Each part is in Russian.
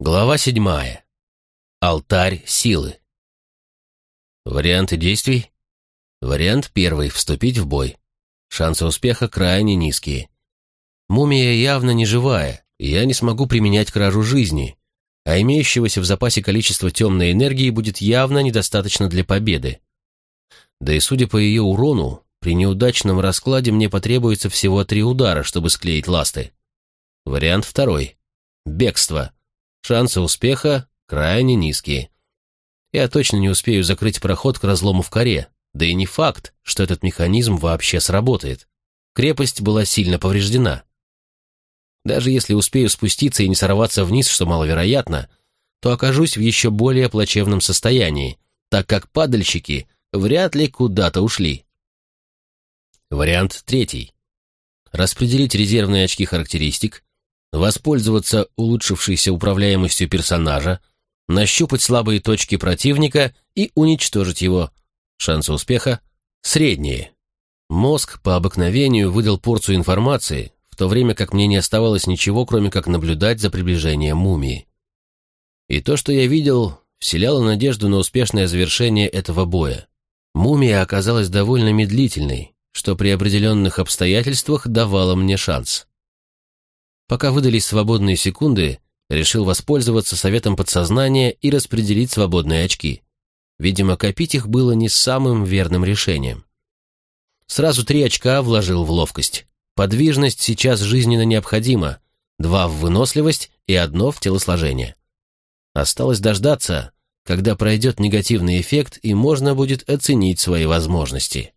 Глава 7. Алтарь силы. Варианты действий. Вариант 1. Вступить в бой. Шансы успеха крайне низкие. Мумия явно не живая, и я не смогу применять кражу жизни, а имеющегося в запасе количества темной энергии будет явно недостаточно для победы. Да и судя по ее урону, при неудачном раскладе мне потребуется всего 3 удара, чтобы склеить ласты. Вариант 2. Бегство. Шансы успеха крайне низкие. Я точно не успею закрыть проход к разлому в коре, да и не факт, что этот механизм вообще сработает. Крепость была сильно повреждена. Даже если успею спуститься и не сорваться вниз, что маловероятно, то окажусь в еще более плачевном состоянии, так как падальщики вряд ли куда-то ушли. Вариант 3. Распределить резервные очки характеристик, воспользоваться улучшившейся управляемостью персонажа, нащупать слабые точки противника и уничтожить его. Шансы успеха средние. Мозг по обыкновению выдал порцию информации, в то время как мне не оставалось ничего, кроме как наблюдать за приближением мумии. И то, что я видел, вселяло надежду на успешное завершение этого боя. Мумия оказалась довольно медлительной, что при определенных обстоятельствах давало мне шанс. Пока выдались свободные секунды, решил воспользоваться советом подсознания и распределить свободные очки. Видимо, копить их было не самым верным решением. Сразу 3 очка вложил в ловкость. Подвижность сейчас жизненно необходима, 2 в выносливость и 1 в телосложение. Осталось дождаться, когда пройдет негативный эффект и можно будет оценить свои возможности.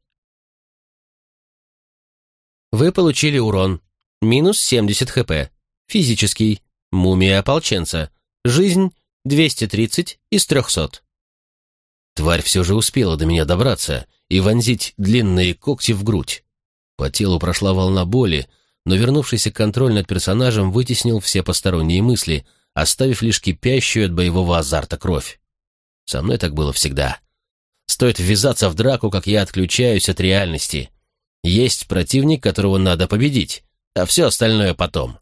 Вы получили урон. Минус 70 хп. Физический. Мумия ополченца. Жизнь 230 из 300. Тварь все же успела до меня добраться и вонзить длинные когти в грудь. По телу прошла волна боли, но вернувшийся контроль над персонажем вытеснил все посторонние мысли, оставив лишь кипящую от боевого азарта кровь. Со мной так было всегда. Стоит ввязаться в драку, как я отключаюсь от реальности. Есть противник, которого надо победить, а все остальное потом.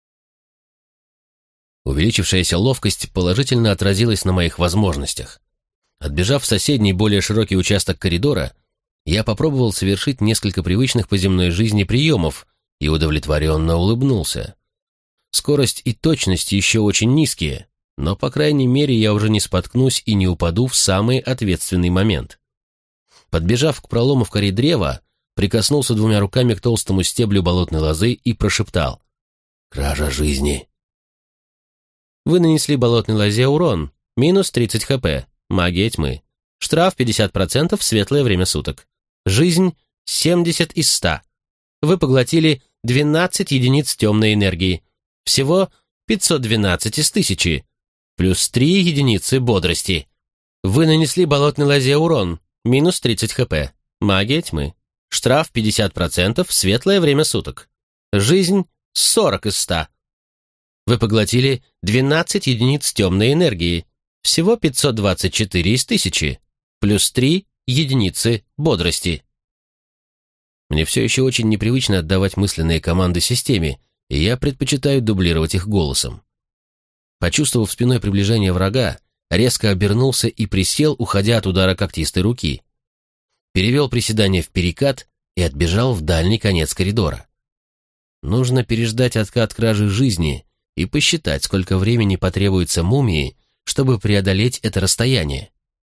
Увеличившаяся ловкость положительно отразилась на моих возможностях. Отбежав в соседний, более широкий участок коридора, я попробовал совершить несколько привычных по земной жизни приемов и удовлетворенно улыбнулся. Скорость и точность еще очень низкие, но, по крайней мере, я уже не споткнусь и не упаду в самый ответственный момент. Подбежав к пролому в коре древа, прикоснулся 2 руками к толстому стеблю болотной лозы и прошептал: «Кража жизни». Вы нанесли болотной лозе урон, минус 30 хп, магия тьмы. Штраф 50% в светлое время суток. Жизнь 70 из 100. Вы поглотили 12 единиц темной энергии. Всего 512 из 1000. Плюс 3 единицы бодрости. Вы нанесли болотной лозе урон, минус 30 хп, магия тьмы. Штраф 50% в светлое время суток. Жизнь 40 из 100. Вы поглотили 12 единиц темной энергии. Всего 524 из 1000. Плюс 3 единицы бодрости. Мне все еще очень непривычно отдавать мысленные команды системе, и я предпочитаю дублировать их голосом. Почувствовав спиной приближение врага, резко обернулся и присел, уходя от удара когтистой руки. Перевел приседание в перекат и отбежал в дальний конец коридора. Нужно переждать откат кражи жизни и посчитать, сколько времени потребуется мумии, чтобы преодолеть это расстояние.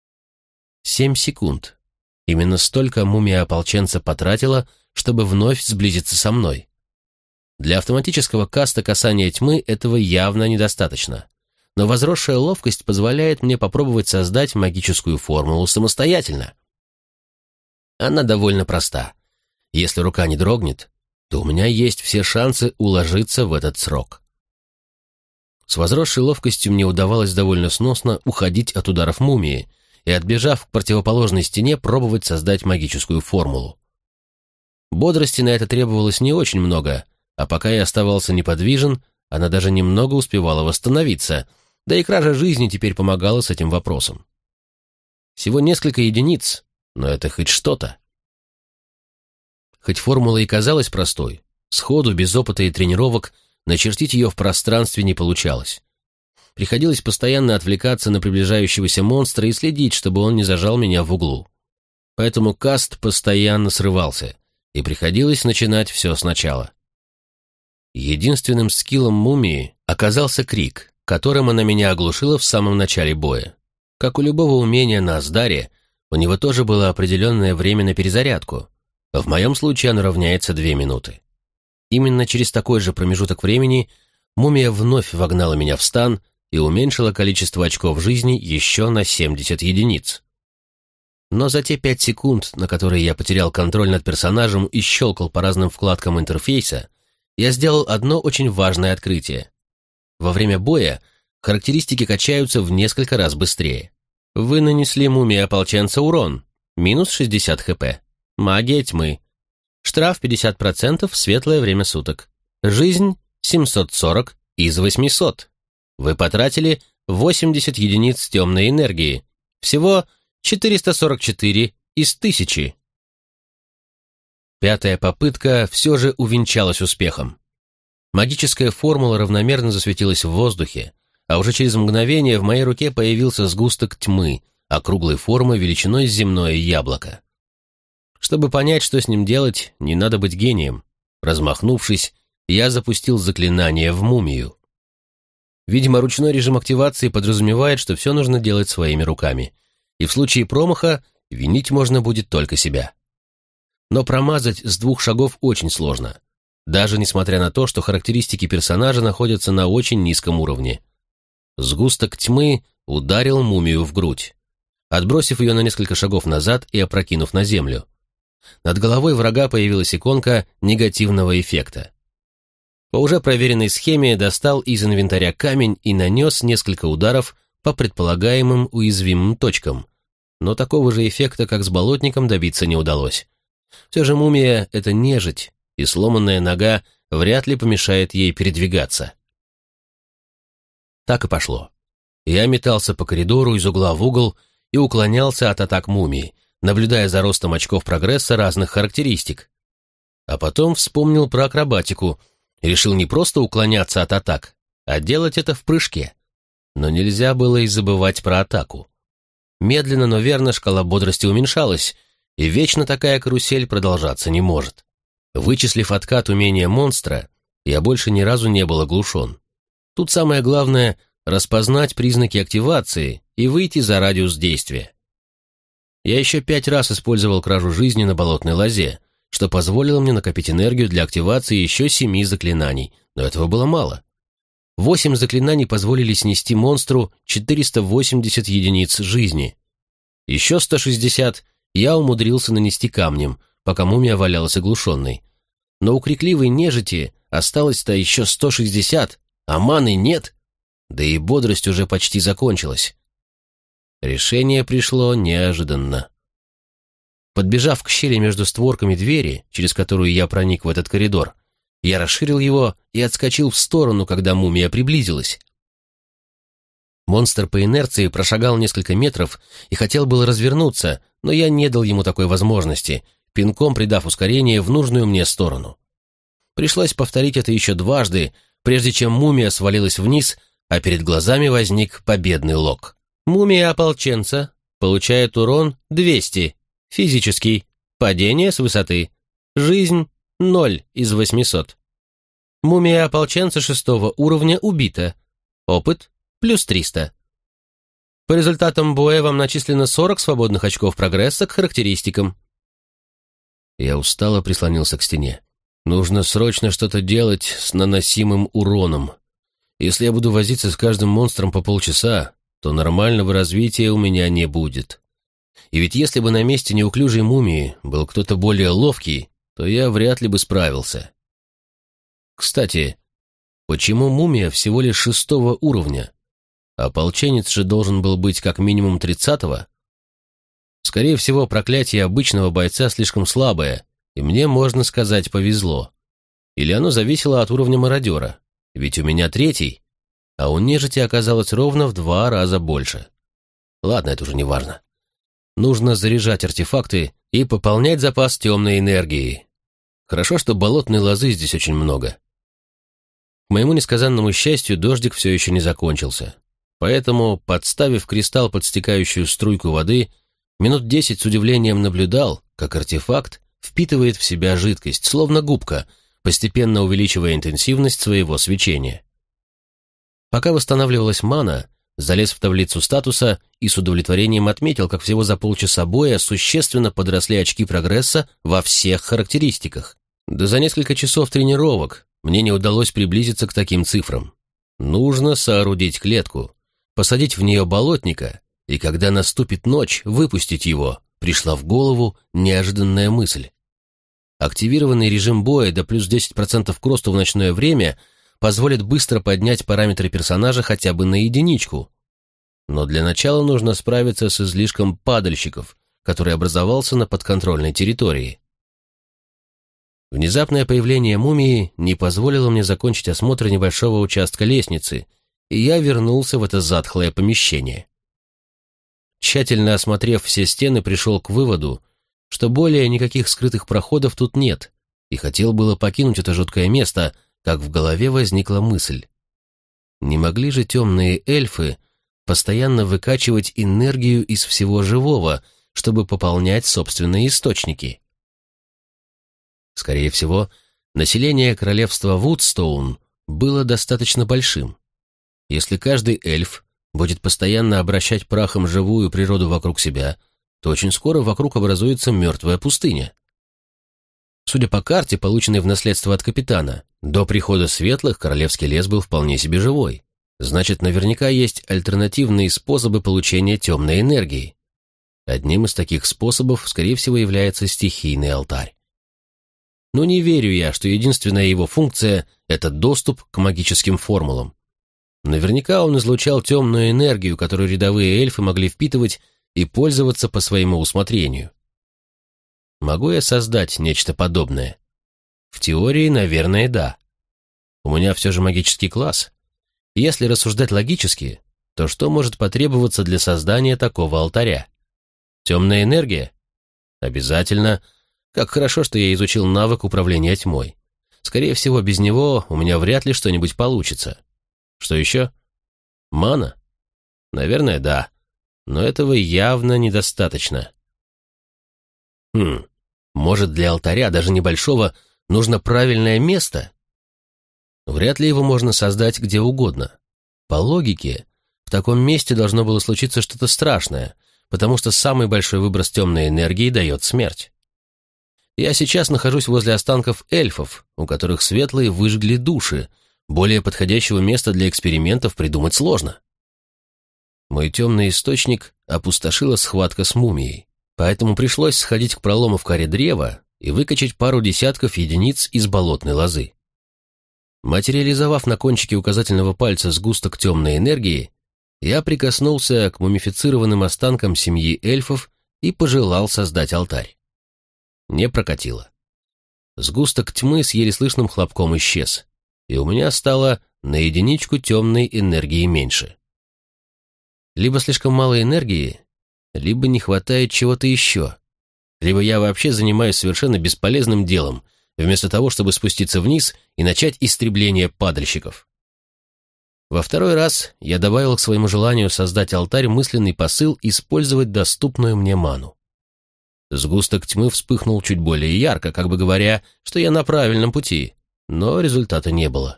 7 секунд. Именно столько мумия ополченца потратила, чтобы вновь сблизиться со мной. Для автоматического каста касания тьмы этого явно недостаточно, но возросшая ловкость позволяет мне попробовать создать магическую формулу самостоятельно. Она довольно проста. Если рука не дрогнет, то у меня есть все шансы уложиться в этот срок. С возросшей ловкостью мне удавалось довольно сносно уходить от ударов мумии и, отбежав к противоположной стене, пробовать создать магическую формулу. Бодрости на это требовалось не очень много, а пока я оставался неподвижен, она даже немного успевала восстановиться, да и кража жизни теперь помогала с этим вопросом. Всего несколько единиц, но это хоть что-то. Хоть формула и казалась простой, сходу, без опыта и тренировок, начертить ее в пространстве не получалось. Приходилось постоянно отвлекаться на приближающегося монстра и следить, чтобы он не зажал меня в углу. Поэтому каст постоянно срывался, и приходилось начинать все сначала. Единственным скиллом мумии оказался крик, которым она меня оглушила в самом начале боя. Как у любого умения на Аздаре, у него тоже было определенное время на перезарядку. В моем случае оно равняется 2 минуты. Именно через такой же промежуток времени мумия вновь вогнала меня в стан и уменьшила количество очков жизни еще на 70 единиц. Но за те 5 секунд, на которые я потерял контроль над персонажем и щелкал по разным вкладкам интерфейса, я сделал одно очень важное открытие. Во время боя характеристики качаются в несколько раз быстрее. Вы нанесли мумии ополченца урон, минус 60 хп. Магия тьмы. Штраф 50% в светлое время суток. Жизнь 740 из 800. Вы потратили 80 единиц темной энергии. Всего 444 из 1000. 5-я попытка все же увенчалась успехом. Магическая формула равномерно засветилась в воздухе, а уже через мгновение в моей руке появился сгусток тьмы, округлой формы величиной с земное яблоко. Чтобы понять, что с ним делать, не надо быть гением. Размахнувшись, я запустил заклинание в мумию. Видимо, ручной режим активации подразумевает, что все нужно делать своими руками, и в случае промаха винить можно будет только себя. Но промазать с 2 шагов очень сложно, даже несмотря на то, что характеристики персонажа находятся на очень низком уровне. Сгусток тьмы ударил мумию в грудь, отбросив ее на несколько шагов назад и опрокинув на землю. Над головой врага появилась иконка негативного эффекта. По уже проверенной схеме достал из инвентаря камень и нанес несколько ударов по предполагаемым уязвимым точкам, но такого же эффекта, как с болотником, добиться не удалось. Все же мумия — это нежить, и сломанная нога вряд ли помешает ей передвигаться. Так и пошло. Я метался по коридору из угла в угол и уклонялся от атак мумии, наблюдая за ростом очков прогресса разных характеристик. А потом вспомнил про акробатику и решил не просто уклоняться от атак, а делать это в прыжке. Но нельзя было и забывать про атаку. Медленно, но верно шкала бодрости уменьшалась, и вечно такая карусель продолжаться не может. Вычислив откат умения монстра, я больше ни разу не был оглушен. Тут самое главное — распознать признаки активации и выйти за радиус действия. Я еще 5 раз использовал кражу жизни на болотной лозе, что позволило мне накопить энергию для активации еще 7 заклинаний, но этого было мало. 8 заклинаний позволили снести монстру 480 единиц жизни. Еще 160 я умудрился нанести камнем, пока мумия валялась оглушенной. Но у крикливой нежити осталось-то еще 160, а маны нет, да и бодрость уже почти закончилась. Решение пришло неожиданно. Подбежав к щели между створками двери, через которую я проник в этот коридор, я расширил его и отскочил в сторону, когда мумия приблизилась. Монстр по инерции прошагал несколько метров и хотел было развернуться, но я не дал ему такой возможности, пинком придав ускорение в нужную мне сторону. Пришлось повторить это еще дважды, прежде чем мумия свалилась вниз, а перед глазами возник победный лог. Мумия ополченца получает урон 200, физический, падение с высоты, жизнь 0 из 800. Мумия ополченца 6 уровня убита, опыт плюс 300. По результатам боя вам начислено 40 свободных очков прогресса к характеристикам. Я устало прислонился к стене. Нужно срочно что-то делать с наносимым уроном. Если я буду возиться с каждым монстром по полчаса, то нормального развития у меня не будет. И ведь если бы на месте неуклюжей мумии был кто-то более ловкий, то я вряд ли бы справился. Кстати, почему мумия всего лишь 6 уровня? Ополченец же должен был быть как минимум 30-го. Скорее всего, проклятие обычного бойца слишком слабое, и мне, можно сказать, повезло. Или оно зависело от уровня мародера, ведь у меня 3-й, а у нежити оказалось ровно в 2 раза больше. Ладно, это уже не важно. Нужно заряжать артефакты и пополнять запас темной энергии. Хорошо, что болотной лозы здесь очень много. К моему несказанному счастью, дождик все еще не закончился. поэтому, подставив кристалл под стекающую струйку воды, минут 10 с удивлением наблюдал, как артефакт впитывает в себя жидкость, словно губка, постепенно увеличивая интенсивность своего свечения. Пока восстанавливалась мана, залез в таблицу статуса и с удовлетворением отметил, как всего за полчаса боя существенно подросли очки прогресса во всех характеристиках. Да за несколько часов тренировок мне не удалось приблизиться к таким цифрам. Нужно соорудить клетку, посадить в нее болотника, и когда наступит ночь, выпустить его, пришла в голову неожиданная мысль. Активированный режим боя до плюс 10% к росту в ночное время позволит быстро поднять параметры персонажа хотя бы на единичку. Но для начала нужно справиться с излишком падальщиков, который образовался на подконтрольной территории. Внезапное появление мумии не позволило мне закончить осмотр небольшого участка лестницы, и я вернулся в это затхлое помещение. Тщательно осмотрев все стены, пришел к выводу, что более никаких скрытых проходов тут нет, и хотел было покинуть это жуткое место, как в голове возникла мысль. Не могли же темные эльфы постоянно выкачивать энергию из всего живого, чтобы пополнять собственные источники? Скорее всего, население королевства Вудстоун было достаточно большим. Если каждый эльф будет постоянно обращать прахом живую природу вокруг себя, то очень скоро вокруг образуется мертвая пустыня. Судя по карте, полученной в наследство от капитана, до прихода светлых королевский лес был вполне себе живой. Значит, наверняка есть альтернативные способы получения темной энергии. Одним из таких способов, скорее всего, является стихийный алтарь. Но не верю я, что единственная его функция – это доступ к магическим формулам. Наверняка он излучал темную энергию, которую рядовые эльфы могли впитывать и пользоваться по своему усмотрению. Могу я создать нечто подобное? В теории, наверное, да. У меня все же магический класс. Если рассуждать логически, то что может потребоваться для создания такого алтаря? Темная энергия? Обязательно. Как хорошо, что я изучил навык управления тьмой. Скорее всего, без него у меня вряд ли что-нибудь получится. Что еще? Мана? Наверное, да. Но этого явно недостаточно. Может, для алтаря, даже небольшого, нужно правильное место? Вряд ли его можно создать где угодно. По логике, в таком месте должно было случиться что-то страшное, потому что самый большой выброс темной энергии дает смерть. Я сейчас нахожусь возле останков эльфов, у которых светлые выжгли души. Более подходящего места для экспериментов придумать сложно. Мой темный источник опустошила схватка с мумией, поэтому пришлось сходить к пролому в коре древа и выкачать пару десятков единиц из болотной лозы. Материализовав на кончике указательного пальца сгусток темной энергии, я прикоснулся к мумифицированным останкам семьи эльфов и пожелал создать алтарь. Не прокатило. Сгусток тьмы с еле слышным хлопком исчез, и у меня стало на единичку темной энергии меньше. Либо слишком мало энергии, либо не хватает чего-то еще, либо я вообще занимаюсь совершенно бесполезным делом, вместо того, чтобы спуститься вниз и начать истребление падальщиков. Во второй раз я добавил к своему желанию создать алтарь мысленный посыл использовать доступную мне ману. Сгусток тьмы вспыхнул чуть более ярко, как бы говоря, что я на правильном пути, но результата не было.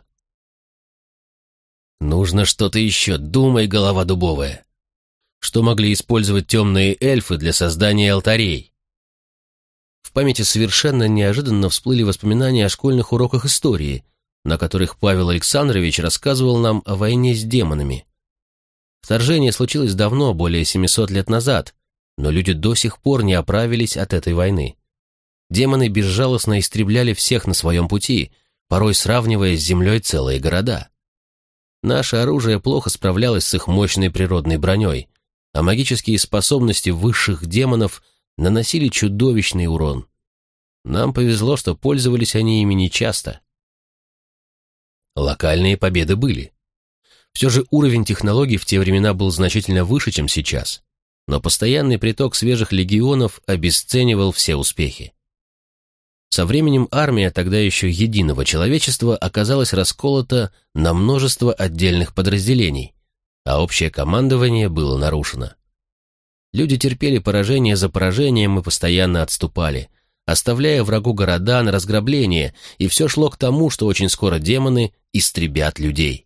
Нужно что-то еще, думай, голова дубовая. Что могли использовать темные эльфы для создания алтарей? В памяти совершенно неожиданно всплыли воспоминания о школьных уроках истории, на которых Павел Александрович рассказывал нам о войне с демонами. Вторжение случилось давно, более 700 лет назад, но люди до сих пор не оправились от этой войны. Демоны безжалостно истребляли всех на своем пути, порой сравнивая с землей целые города. Наше оружие плохо справлялось с их мощной природной броней, а магические способности высших демонов наносили чудовищный урон. Нам повезло, что пользовались они ими нечасто. Локальные победы были. Все же уровень технологий в те времена был значительно выше, чем сейчас, но постоянный приток свежих легионов обесценивал все успехи. Со временем армия тогда еще единого человечества оказалась расколота на множество отдельных подразделений, а общее командование было нарушено. Люди терпели поражение за поражением и постоянно отступали, оставляя врагу города на разграбление, и все шло к тому, что очень скоро демоны истребят людей.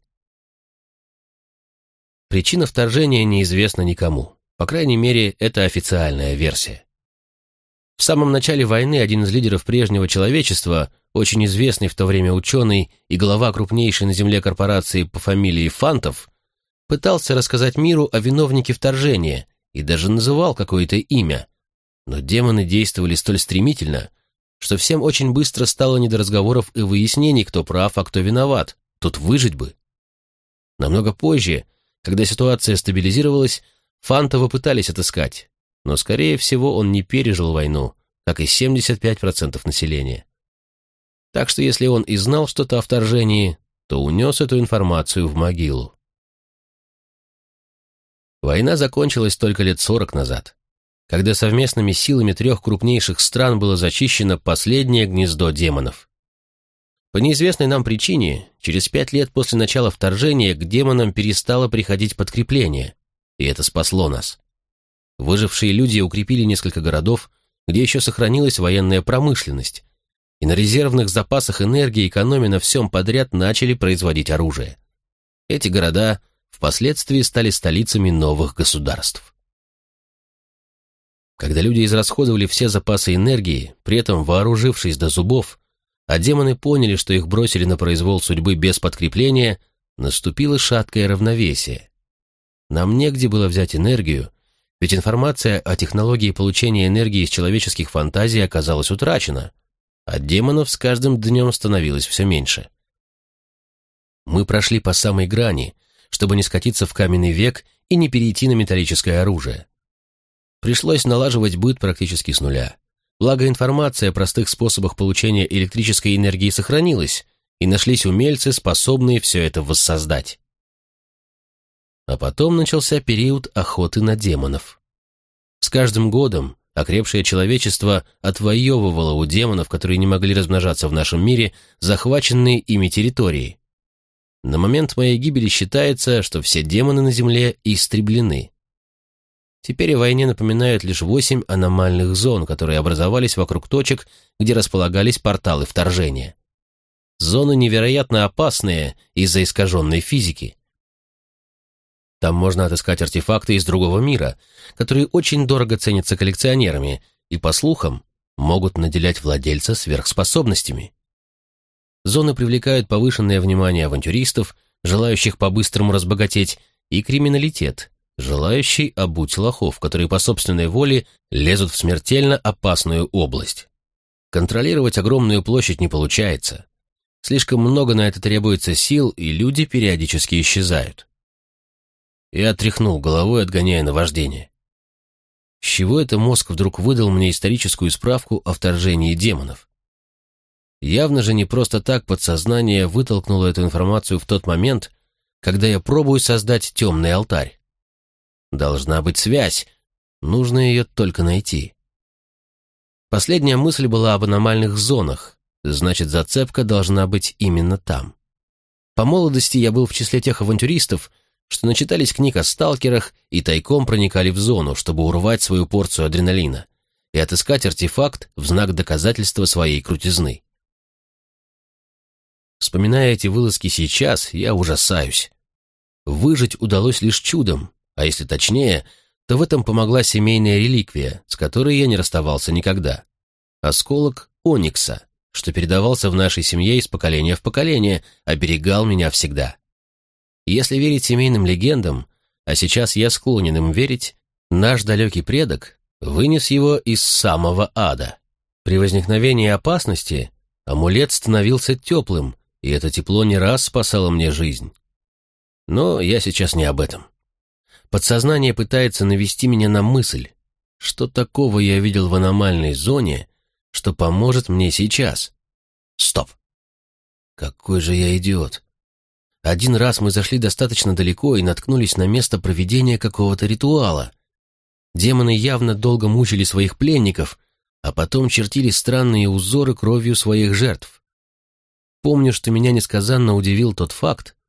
Причина вторжения неизвестна никому, по крайней мере, это официальная версия. В самом начале войны один из лидеров прежнего человечества, очень известный в то время ученый и глава крупнейшей на Земле корпорации по фамилии Фантов, пытался рассказать миру о виновнике вторжения и даже называл какое-то имя, но демоны действовали столь стремительно, что всем очень быстро стало не до разговоров и выяснений, кто прав, а кто виноват, тут выжить бы. Намного позже, когда ситуация стабилизировалась, Фантова пытались отыскать, но, скорее всего, он не пережил войну, как и 75% населения. Так что если он и знал что-то о вторжении, то унес эту информацию в могилу. Война закончилась только лет 40 назад, когда совместными силами 3 крупнейших стран было зачищено последнее гнездо демонов. По неизвестной нам причине, через 5 лет после начала вторжения к демонам перестало приходить подкрепление, и это спасло нас. Выжившие люди укрепили несколько городов, где еще сохранилась военная промышленность, и на резервных запасах энергии, экономя на всем подряд, начали производить оружие. Эти города впоследствии стали столицами новых государств. Когда люди израсходовали все запасы энергии, при этом вооружившись до зубов, а демоны поняли, что их бросили на произвол судьбы без подкрепления, наступило шаткое равновесие. Нам негде было взять энергию, ведь информация о технологии получения энергии из человеческих фантазий оказалась утрачена, а демонов с каждым днем становилось все меньше. Мы прошли по самой грани, чтобы не скатиться в каменный век и не перейти на металлическое оружие. Пришлось налаживать быт практически с нуля. Благо информация о простых способах получения электрической энергии сохранилась, и нашлись умельцы, способные все это воссоздать. А потом начался период охоты на демонов. С каждым годом окрепшее человечество отвоевывало у демонов, которые не могли размножаться в нашем мире, захваченные ими территории. На момент моей гибели считается, что все демоны на Земле истреблены. Теперь о войне напоминают лишь 8 аномальных зон, которые образовались вокруг точек, где располагались порталы вторжения. Зоны невероятно опасные из-за искаженной физики. Там можно отыскать артефакты из другого мира, которые очень дорого ценятся коллекционерами и, по слухам, могут наделять владельца сверхспособностями. Зоны привлекают повышенное внимание авантюристов, желающих по-быстрому разбогатеть, и криминалитет, желающий обуть лохов, которые по собственной воле лезут в смертельно опасную область. Контролировать огромную площадь не получается. Слишком много на это требуется сил, и люди периодически исчезают. Я тряхнул головой, отгоняя наваждение. С чего это мозг вдруг выдал мне историческую справку о вторжении демонов? Явно же не просто так подсознание вытолкнуло эту информацию в тот момент, когда я пробую создать темный алтарь. Должна быть связь, нужно ее только найти. Последняя мысль была об аномальных зонах, значит, зацепка должна быть именно там. По молодости я был в числе тех авантюристов, что начитались книг о сталкерах и тайком проникали в зону, чтобы урвать свою порцию адреналина и отыскать артефакт в знак доказательства своей крутизны. Вспоминая эти вылазки сейчас, я ужасаюсь. Выжить удалось лишь чудом, а если точнее, то в этом помогла семейная реликвия, с которой я не расставался никогда. Осколок оникса, что передавался в нашей семье из поколения в поколение, оберегал меня всегда. Если верить семейным легендам, а сейчас я склонен им верить, наш далекий предок вынес его из самого ада. При возникновении опасности амулет становился теплым, и это тепло не раз спасало мне жизнь. Но я сейчас не об этом. Подсознание пытается навести меня на мысль, что такого я видел в аномальной зоне, что поможет мне сейчас. Стоп! Какой же я идиот! Один раз мы зашли достаточно далеко и наткнулись на место проведения какого-то ритуала. Демоны явно долго мучили своих пленников, а потом чертили странные узоры кровью своих жертв. Помню, что меня несказанно удивил тот факт,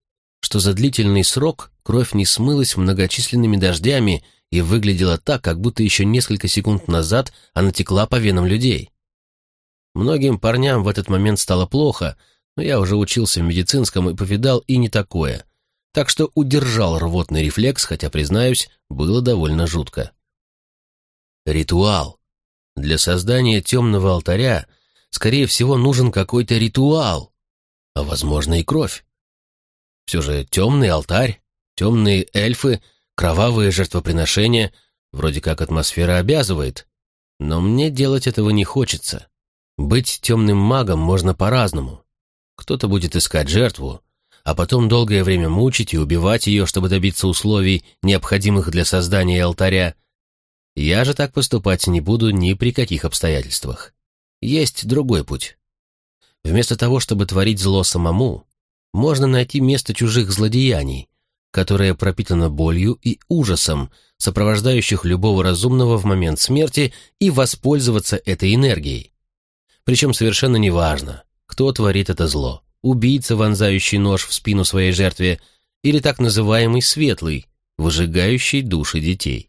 что за длительный срок кровь не смылась многочисленными дождями и выглядела так, как будто еще несколько секунд назад она текла по венам людей. Многим парням в этот момент стало плохо, но я уже учился в медицинском и повидал и не такое, так что удержал рвотный рефлекс, хотя, признаюсь, было довольно жутко. Ритуал. Для создания темного алтаря, скорее всего, нужен какой-то ритуал, а, возможно, и кровь. Все же темный алтарь, темные эльфы, кровавые жертвоприношения, вроде как атмосфера обязывает, но мне делать этого не хочется. Быть темным магом можно по-разному. Кто-то будет искать жертву, а потом долгое время мучить и убивать ее, чтобы добиться условий, необходимых для создания алтаря. Я же так поступать не буду ни при каких обстоятельствах. Есть другой путь. Вместо того, чтобы творить зло самому, можно найти место чужих злодеяний, которое пропитано болью и ужасом, сопровождающих любого разумного в момент смерти, и воспользоваться этой энергией. Причем совершенно неважно, кто творит это зло, убийца, вонзающий нож в спину своей жертве, или так называемый светлый, выжигающий души детей.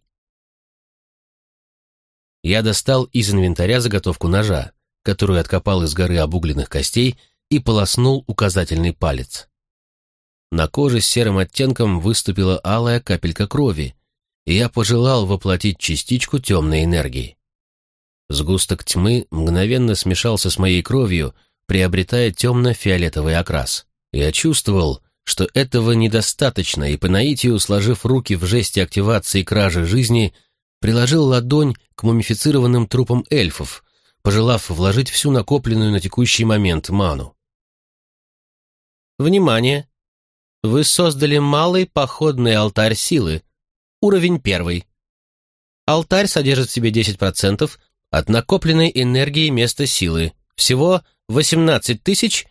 Я достал из инвентаря заготовку ножа, которую откопал из горы обугленных костей, и полоснул указательный палец. На коже с серым оттенком выступила алая капелька крови, и я пожелал воплотить частичку темной энергии. Сгусток тьмы мгновенно смешался с моей кровью, приобретая темно-фиолетовый окрас. Я чувствовал, что этого недостаточно, и по наитию, сложив руки в жесте активации кражи жизни, приложил ладонь к мумифицированным трупам эльфов, пожелав вложить всю накопленную на текущий момент ману. Внимание! Вы создали малый походный алтарь силы. Уровень 1. Алтарь содержит в себе 10% от накопленной энергии места силы. Всего 18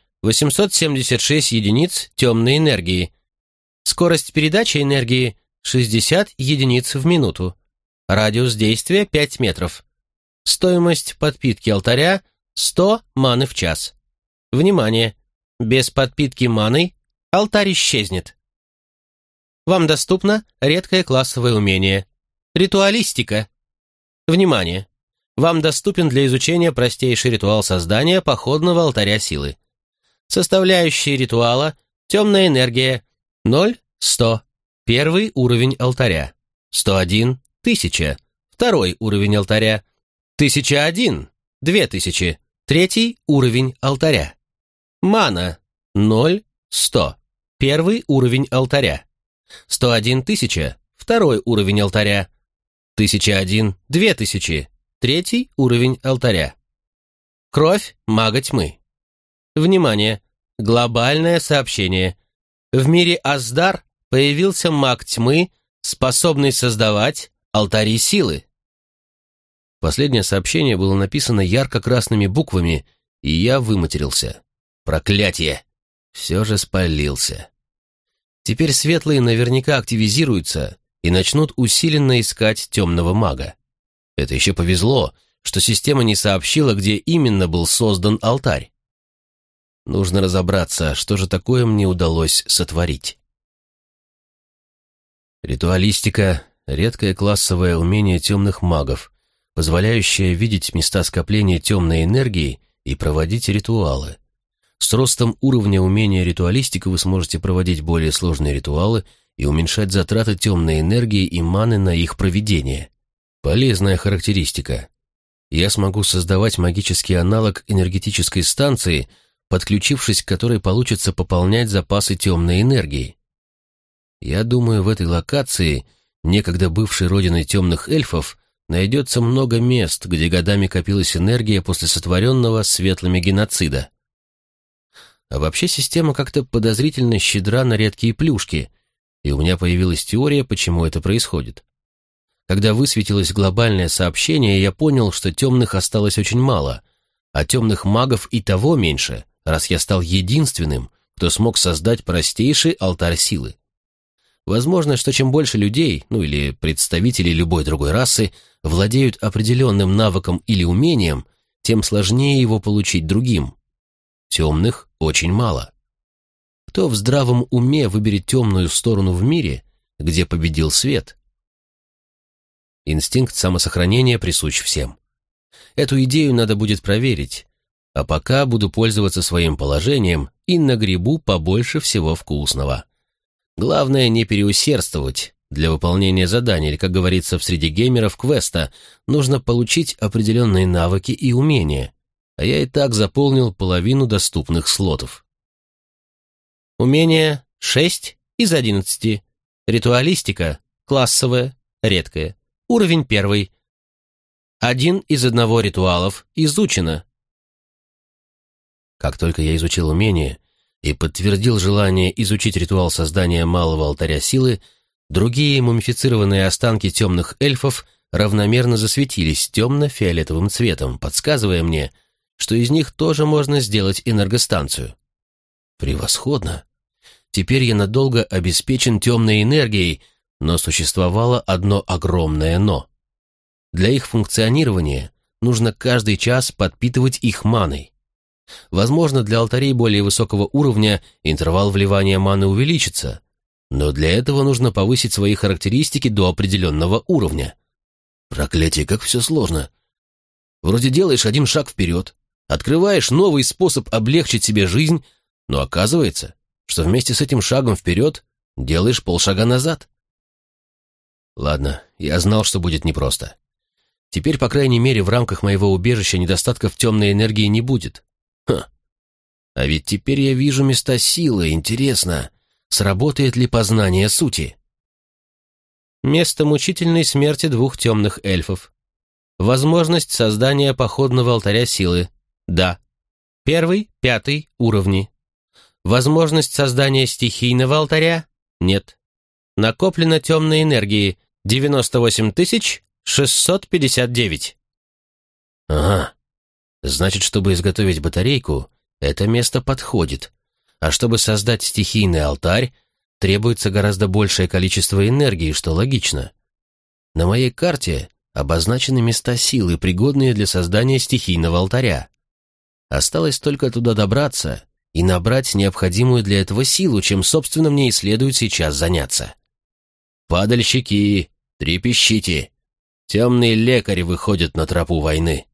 876 единиц темной энергии. Скорость передачи энергии 60 единиц в минуту. Радиус действия 5 метров. Стоимость подпитки алтаря 100 маны в час. Внимание! Без подпитки маной алтарь исчезнет. Вам доступно редкое классовое умение. Ритуалистика. Внимание! Вам доступен для изучения простейший ритуал создания походного алтаря силы. Составляющие ритуала: темная энергия 0-100. Первый уровень алтаря. 101 – 1000. Второй уровень алтаря. 1001 – 2000. Третий уровень алтаря. Мана 0-100. Первый уровень алтаря. 101 тысяча. Второй уровень алтаря. 1001 – 2000. Третий уровень алтаря. Кровь мага тьмы. Внимание! Глобальное сообщение. В мире Аздар появился маг тьмы, способный создавать алтари силы. Последнее сообщение было написано ярко-красными буквами, и я выматерился. Проклятие! Все же спалился. Теперь светлые наверняка активизируются и начнут усиленно искать темного мага. Это еще повезло, что система не сообщила, где именно был создан алтарь. Нужно разобраться, что же такое мне удалось сотворить. Ритуалистика — редкое классовое умение темных магов, позволяющее видеть места скопления темной энергии и проводить ритуалы. С ростом уровня умения ритуалистика вы сможете проводить более сложные ритуалы и уменьшать затраты темной энергии и маны на их проведение. Полезная характеристика. Я смогу создавать магический аналог энергетической станции, подключившись к которой получится пополнять запасы темной энергии. Я думаю, в этой локации, некогда бывшей родиной темных эльфов, найдется много мест, где годами копилась энергия после сотворенного светлыми геноцида. А вообще система как-то подозрительно щедра на редкие плюшки, и у меня появилась теория, почему это происходит. Когда высветилось глобальное сообщение, я понял, что темных осталось очень мало, а темных магов и того меньше, раз я стал единственным, кто смог создать простейший алтарь силы. Возможно, что чем больше людей, ну или представителей любой другой расы, владеют определенным навыком или умением, тем сложнее его получить другим. Темных очень мало. Кто в здравом уме выберет темную сторону в мире, где победил свет? Инстинкт самосохранения присущ всем. Эту идею надо будет проверить, а пока буду пользоваться своим положением и нагребу побольше всего вкусного. Главное не переусердствовать. Для выполнения задания, или, как говорится в среди геймеров, квеста, нужно получить определенные навыки и умения, а я и так заполнил половину доступных слотов. Умение 6 из 11. Ритуалистика классовая, редкая. Уровень 1. 1 из 1 ритуалов изучено. Как только я изучил умение и подтвердил желание изучить ритуал создания малого алтаря силы, другие мумифицированные останки темных эльфов равномерно засветились темно-фиолетовым цветом, подсказывая мне, что из них тоже можно сделать энергостанцию. Превосходно! Теперь я надолго обеспечен темной энергией, но существовало одно огромное «но». Для их функционирования нужно каждый час подпитывать их маной. Возможно, для алтарей более высокого уровня интервал вливания маны увеличится, но для этого нужно повысить свои характеристики до определенного уровня. Проклятие, как все сложно. Вроде делаешь один шаг вперед, открываешь новый способ облегчить себе жизнь, но оказывается, что вместе с этим шагом вперед делаешь полшага назад. Ладно, я знал, что будет непросто. Теперь, по крайней мере, в рамках моего убежища недостатков темной энергии не будет. А ведь теперь я вижу места силы, интересно, сработает ли познание сути? Место мучительной смерти 2 темных эльфов. Возможность создания походного алтаря силы. Да. 1, 5 уровни. Возможность создания стихийного алтаря? Нет. Накоплено темной энергии 98 659. Ага. Значит, чтобы изготовить батарейку, это место подходит. А чтобы создать стихийный алтарь, требуется гораздо большее количество энергии, что логично. На моей карте обозначены места силы, пригодные для создания стихийного алтаря. Осталось только туда добраться и набрать необходимую для этого силу, чем, собственно, мне и следует сейчас заняться. Падальщики, трепещите! Темный лекарь выходит на тропу войны.